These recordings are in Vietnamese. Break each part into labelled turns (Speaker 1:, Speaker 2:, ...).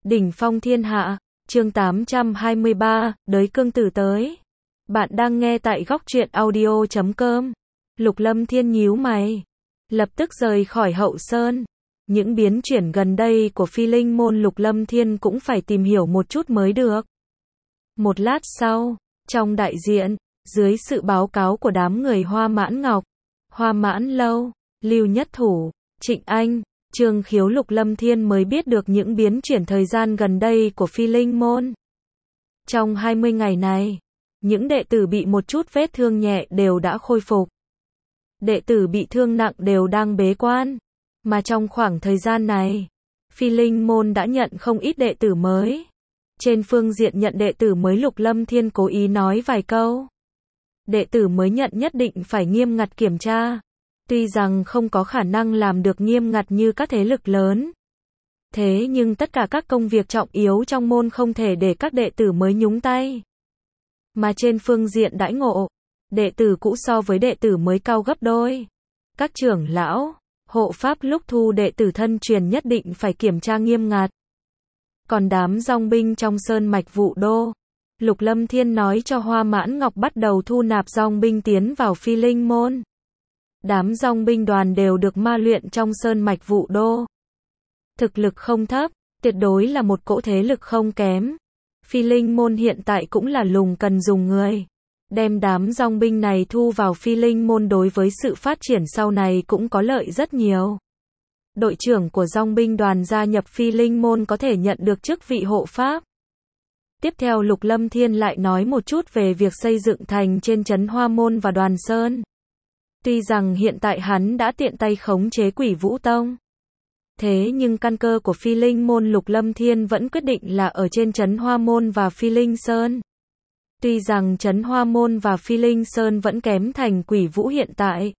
Speaker 1: Đỉnh phong thiên hạ, chương 823, đới cương tử tới. Bạn đang nghe tại góc truyện audio.com. Lục Lâm Thiên nhíu mày, lập tức rời khỏi Hậu Sơn. Những biến chuyển gần đây của Phi Linh môn Lục Lâm Thiên cũng phải tìm hiểu một chút mới được. Một lát sau, trong đại diện, dưới sự báo cáo của đám người Hoa Mãn Ngọc, Hoa Mãn Lâu, Lưu Nhất Thủ, Trịnh Anh, Trương Khiếu, Lục Lâm Thiên mới biết được những biến chuyển thời gian gần đây của Phi Linh môn. Trong 20 ngày này, những đệ tử bị một chút vết thương nhẹ đều đã khôi phục. Đệ tử bị thương nặng đều đang bế quan. Mà trong khoảng thời gian này, Phi Linh môn đã nhận không ít đệ tử mới. Trên phương diện nhận đệ tử mới, Lục Lâm Thiên cố ý nói vài câu. Đệ tử mới nhận nhất định phải nghiêm ngặt kiểm tra. Tuy rằng không có khả năng làm được nghiêm ngặt như các thế lực lớn. Thế nhưng tất cả các công việc trọng yếu trong môn không thể để các đệ tử mới nhúng tay. Mà trên phương diện đãi ngộ, đệ tử cũ so với đệ tử mới cao gấp đôi. Các trưởng lão, hộ pháp lúc thu đệ tử thân truyền nhất định phải kiểm tra nghiêm ngặt. Còn đám dòng binh trong sơn mạch Vũ Đô, Lục Lâm Thiên nói cho Hoa Mãn Ngọc bắt đầu thu nạp dòng binh tiến vào Phi Linh môn. Đám dòng binh đoàn đều được ma luyện trong sơn mạch Vũ Đô. Thực lực không thấp, tuyệt đối là một cỗ thế lực không kém. Phi Linh môn hiện tại cũng là lùng cần dùng người. Đem đám dòng binh này thu vào Phi Linh môn đối với sự phát triển sau này cũng có lợi rất nhiều. Đội trưởng của dòng binh đoàn gia nhập Phi Linh môn có thể nhận được chức vị hộ pháp. Tiếp theo Lục Lâm Thiên lại nói một chút về việc xây dựng thành trên trấn Hoa Môn và Đoàn Sơn. Tuy rằng hiện tại hắn đã tiện tay khống chế Quỷ Vũ Tông. Thế nhưng căn cơ của Phi Linh môn Lục Lâm Thiên vẫn quyết định là ở trên trấn Hoa Môn và Phi Linh Sơn. Tuy rằng trấn Hoa Môn và Phi Linh Sơn vẫn kém thành Quỷ Vũ hiện tại.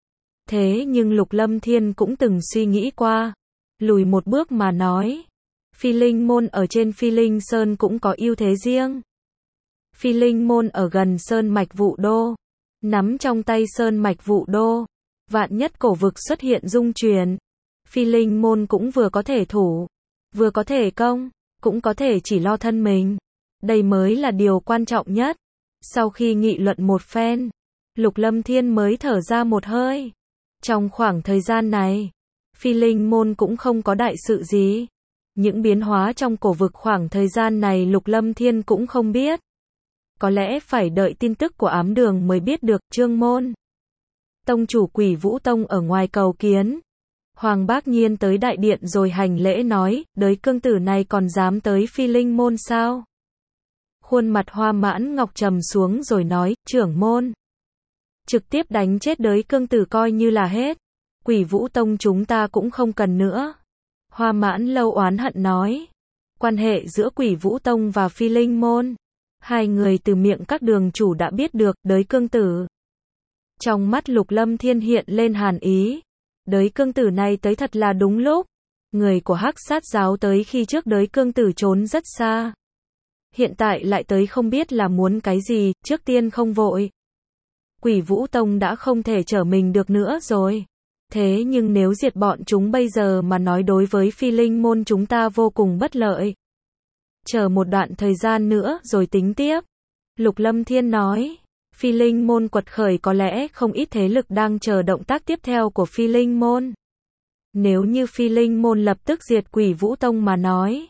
Speaker 1: Thế nhưng Lục Lâm Thiên cũng từng suy nghĩ qua. Lùi một bước mà nói. Phi Linh môn ở trên Phi Linh Sơn cũng có ưu thế riêng. Phi Linh môn ở gần Sơn mạch Vũ Đô. Nắm trong tay Sơn mạch Vũ Đô. Vạn nhất cổ vực xuất hiện dung chuyển. Phi Linh môn cũng vừa có thể thủ, vừa có thể công, cũng có thể chỉ lo thân mình. Đây mới là điều quan trọng nhất. Sau khi nghị luận một phen, Lục Lâm Thiên mới thở ra một hơi. Trong khoảng thời gian này, Phi Linh môn cũng không có đại sự gì. Những biến hóa trong cổ vực khoảng thời gian này Lục Lâm Thiên cũng không biết. Có lẽ phải đợi tin tức của ám đường mới biết được. Trương môn tông chủ Quỷ Vũ Tông ở ngoài cầu kiến. Hoàng Bác Nhiên tới đại điện rồi hành lễ nói, đới cương tử này còn dám tới Phi Linh môn sao? Khuôn mặt Hoa Mãn Ngọc trầm xuống rồi nói, trưởng môn. Trực tiếp đánh chết đới cương tử coi như là hết. Quỷ Vũ Tông chúng ta cũng không cần nữa. Hoa Mãn Lâu oán hận nói. Quan hệ giữa Quỷ Vũ Tông và Phi Linh môn. Hai người từ miệng các đường chủ đã biết được, đới cương tử. Trong mắt Lục Lâm Thiên hiện lên hàn ý. Đới cương tử này tới thật là đúng lúc. Người của Hắc Sát giáo tới khi trước đới cương tử trốn rất xa. Hiện tại lại tới không biết là muốn cái gì, trước tiên không vội. Quỷ Vũ Tông đã không thể trở mình được nữa rồi. Thế nhưng nếu diệt bọn chúng bây giờ mà nói đối với Phi Linh môn chúng ta vô cùng bất lợi. Chờ một đoạn thời gian nữa rồi tính tiếp. Lục Lâm Thiên nói. Phi Linh môn quật khởi có lẽ không ít thế lực đang chờ động tác tiếp theo của Phi Linh môn. Nếu như Phi Linh môn lập tức diệt Quỷ Vũ Tông mà nói,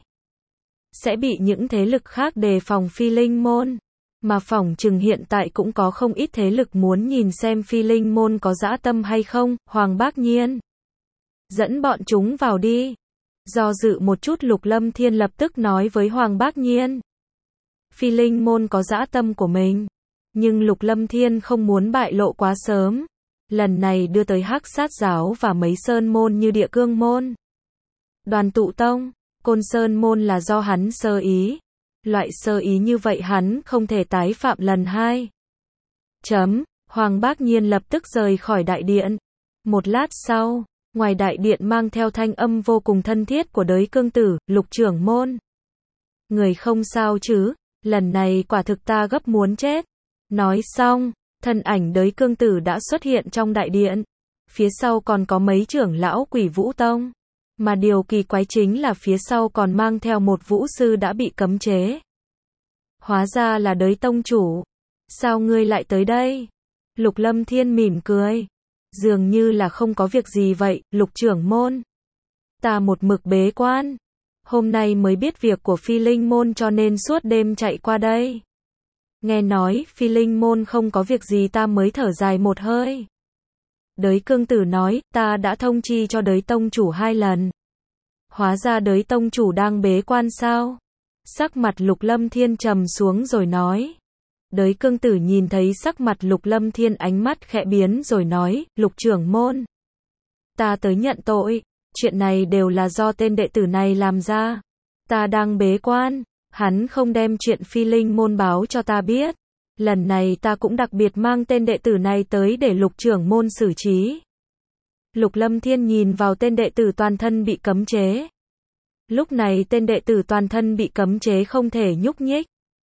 Speaker 1: sẽ bị những thế lực khác đề phòng Phi Linh môn. Mà phỏng chừng hiện tại cũng có không ít thế lực muốn nhìn xem Phi Linh môn có dã tâm hay không. Hoàng Bác Nhiên, dẫn bọn chúng vào đi. Do dự một chút Lục Lâm Thiên lập tức nói với Hoàng Bác Nhiên. Phi Linh môn có dã tâm của mình. Nhưng Lục Lâm Thiên không muốn bại lộ quá sớm. Lần này đưa tới Hắc Sát giáo và mấy sơn môn như Địa Cương môn, Đoàn Tụ Tông, Côn Sơn môn là do hắn sơ ý. Loại sơ ý như vậy hắn không thể tái phạm lần hai. Hoàng Bác Nhiên lập tức rời khỏi đại điện. Một lát sau, ngoài đại điện mang theo thanh âm vô cùng thân thiết của đới cương tử, Lục trưởng môn. Người không sao chứ, lần này quả thực ta gấp muốn chết. Nói xong, thân ảnh đới cương tử đã xuất hiện trong đại điện. Phía sau còn có mấy trưởng lão Quỷ Vũ Tông. Mà điều kỳ quái chính là phía sau còn mang theo một vũ sư đã bị cấm chế. Hóa ra là Đới tông chủ. Sao ngươi lại tới đây? Lục Lâm Thiên mỉm cười. Dường như là không có việc gì vậy, Lục trưởng môn. Ta một mực bế quan. Hôm nay mới biết việc của Phi Linh môn cho nên suốt đêm chạy qua đây. Nghe nói Phi Linh môn không có việc gì ta mới thở dài một hơi. Đới cương tử nói, ta đã thông chi cho Đới tông chủ 2 lần. Hóa ra Đới tông chủ đang bế quan sao? Sắc mặt Lục Lâm Thiên trầm xuống rồi nói. Đới cương tử nhìn thấy sắc mặt Lục Lâm Thiên, ánh mắt khẽ biến rồi nói, Lục trưởng môn. Ta tới nhận tội, chuyện này đều là do tên đệ tử này làm ra. Ta đang bế quan, hắn không đem chuyện Phi Linh môn báo cho ta biết. Lần này ta cũng đặc biệt mang tên đệ tử này tới để Lục trưởng môn xử trí. Lục Lâm Thiên nhìn vào tên đệ tử toàn thân bị cấm chế. Lúc này tên đệ tử toàn thân bị cấm chế không thể nhúc nhích.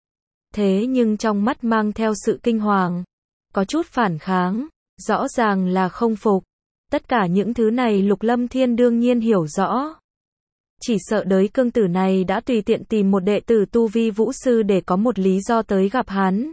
Speaker 1: Thế nhưng trong mắt mang theo sự kinh hoàng, có chút phản kháng, rõ ràng là không phục. Tất cả những thứ này Lục Lâm Thiên đương nhiên hiểu rõ. Chỉ sợ Đới cương tử này đã tùy tiện tìm một đệ tử tu vi vũ sư để có một lý do tới gặp hắn.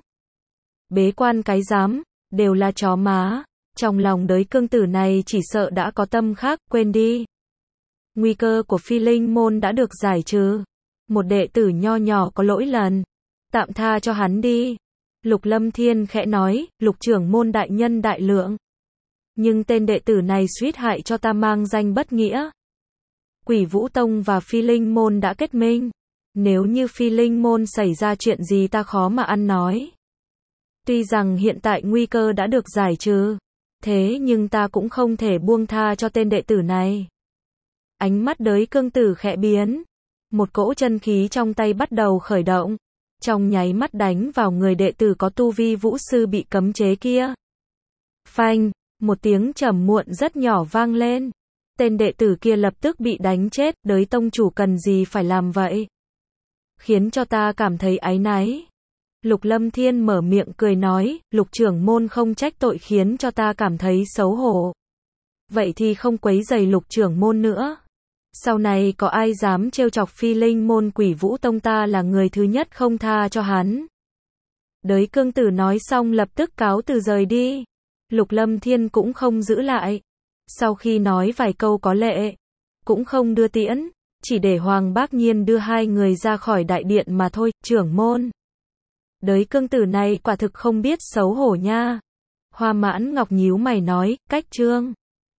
Speaker 1: Bế quan cái dám, đều là chó má. Trong lòng Đới cương tử này chỉ sợ đã có tâm khác, quên đi. Nguy cơ của Phi Linh môn đã được giải trừ. Một đệ tử nho nhỏ có lỗi lần, tạm tha cho hắn đi. Lục Lâm Thiên khẽ nói, Lục trưởng môn đại nhân đại lượng. Nhưng tên đệ tử này suýt hại cho ta mang danh bất nghĩa. Quỷ Vũ Tông và Phi Linh môn đã kết minh. Nếu như Phi Linh môn xảy ra chuyện gì ta khó mà ăn nói. Tuy rằng hiện tại nguy cơ đã được giải trừ, thế nhưng ta cũng không thể buông tha cho tên đệ tử này. Ánh mắt Đới cương tử khẽ biến. Một cỗ chân khí trong tay bắt đầu khởi động. Trong nháy mắt đánh vào người đệ tử có tu vi vũ sư bị cấm chế kia. Phanh, một tiếng trầm muộn rất nhỏ vang lên. Tên đệ tử kia lập tức bị đánh chết, Đới tông chủ cần gì phải làm vậy? Khiến cho ta cảm thấy áy náy. Lục Lâm Thiên mở miệng cười nói, Lục trưởng môn không trách tội khiến cho ta cảm thấy xấu hổ. Vậy thì không quấy rầy Lục trưởng môn nữa. Sau này có ai dám trêu chọc Phi Linh môn Quỷ Vũ Tông ta là người thứ nhất không tha cho hắn. Đới cương tử nói xong lập tức cáo từ rời đi. Lục Lâm Thiên cũng không giữ lại. Sau khi nói vài câu có lệ, cũng không đưa tiễn, chỉ để Hoàng Bác Nhiên đưa 2 người ra khỏi đại điện mà thôi, trưởng môn. Đới cương tử này quả thực không biết xấu hổ nha. Hoa Mãn Ngọc nhíu mày nói, cách trương.